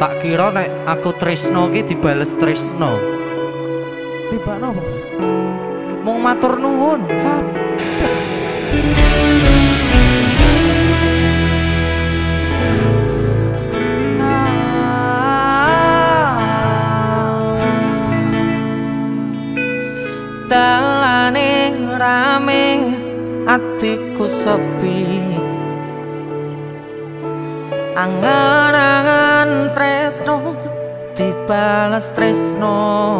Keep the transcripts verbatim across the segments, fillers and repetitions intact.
Tak kira nek aku tresno ki dibales tresno. Tibakno apa, Bos? Mung matur nuwun. Dalane rame atiku sepi, angan-angan tresno dibales tresno,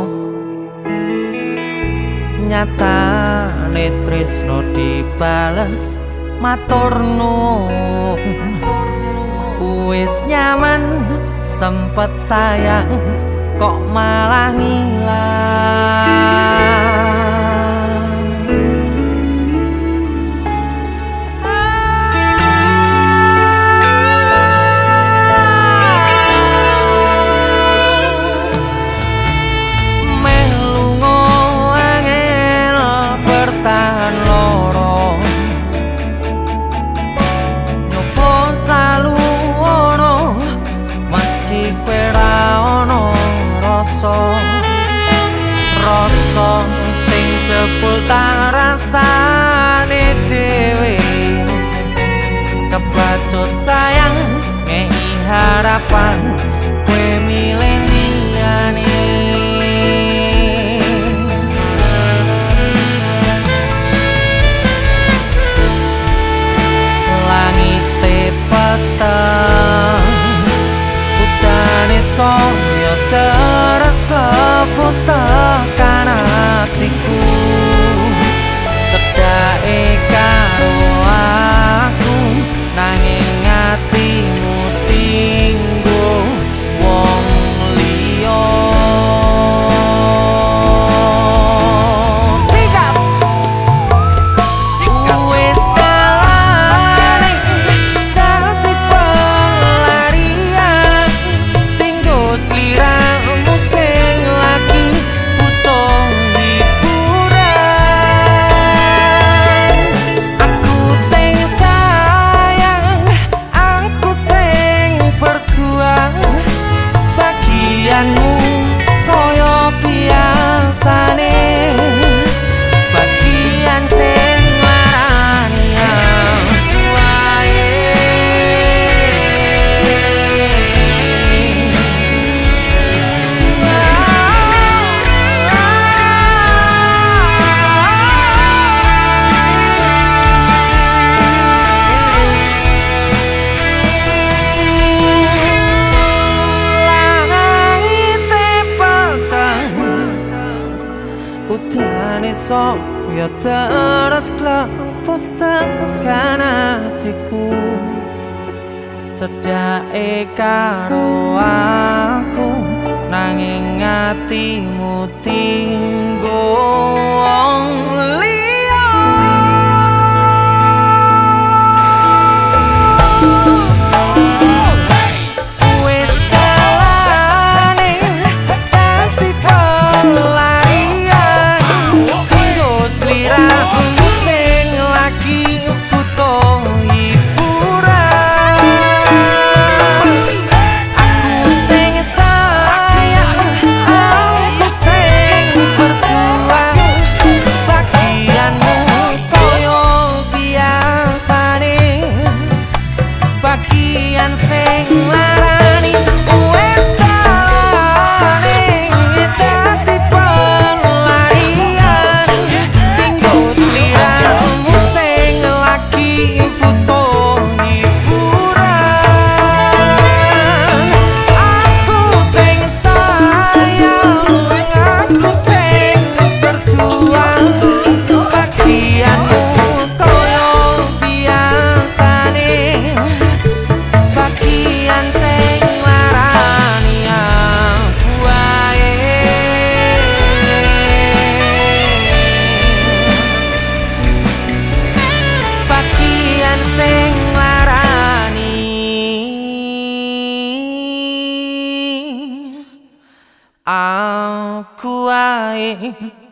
nyatane tresno dibales matur nuwun. Wis nyaman sempet sayang kok malah ngilang. Rasa sing jebul tak rasane dhewe, kebacut sayang ngehi harapan kowe milih liyane. Langite peteng udane saya terus kepus tekan hatiku, cedake karo aku nanging atimu tinggo wong liya. Sikap wis dalane dadi pelarian, tinggo sliramu sing lagi butuh hiburan. Aku sing sayang, aku sing berjuang, bagianmu koyo biasane, bagian sing larani wae. Udane saya terus klepus tekan hatiku, cedake karo aku nanging atimu tinggo wong liya. Wis dalane dadi pelarian, sliramu sing lagi butuh hiburan. Aku sing sayang, aku sing berjuang, bagianmu koyo biasane, bagian sing larani. Wis dalane dadi pelarian, tinggo sliramu sing lagi butuh hiburan. Aku sing sayang, aku sing berjuang, bagianmu koyo biasane, bagian sing larani aku wae. Bagian sing larani aku wae.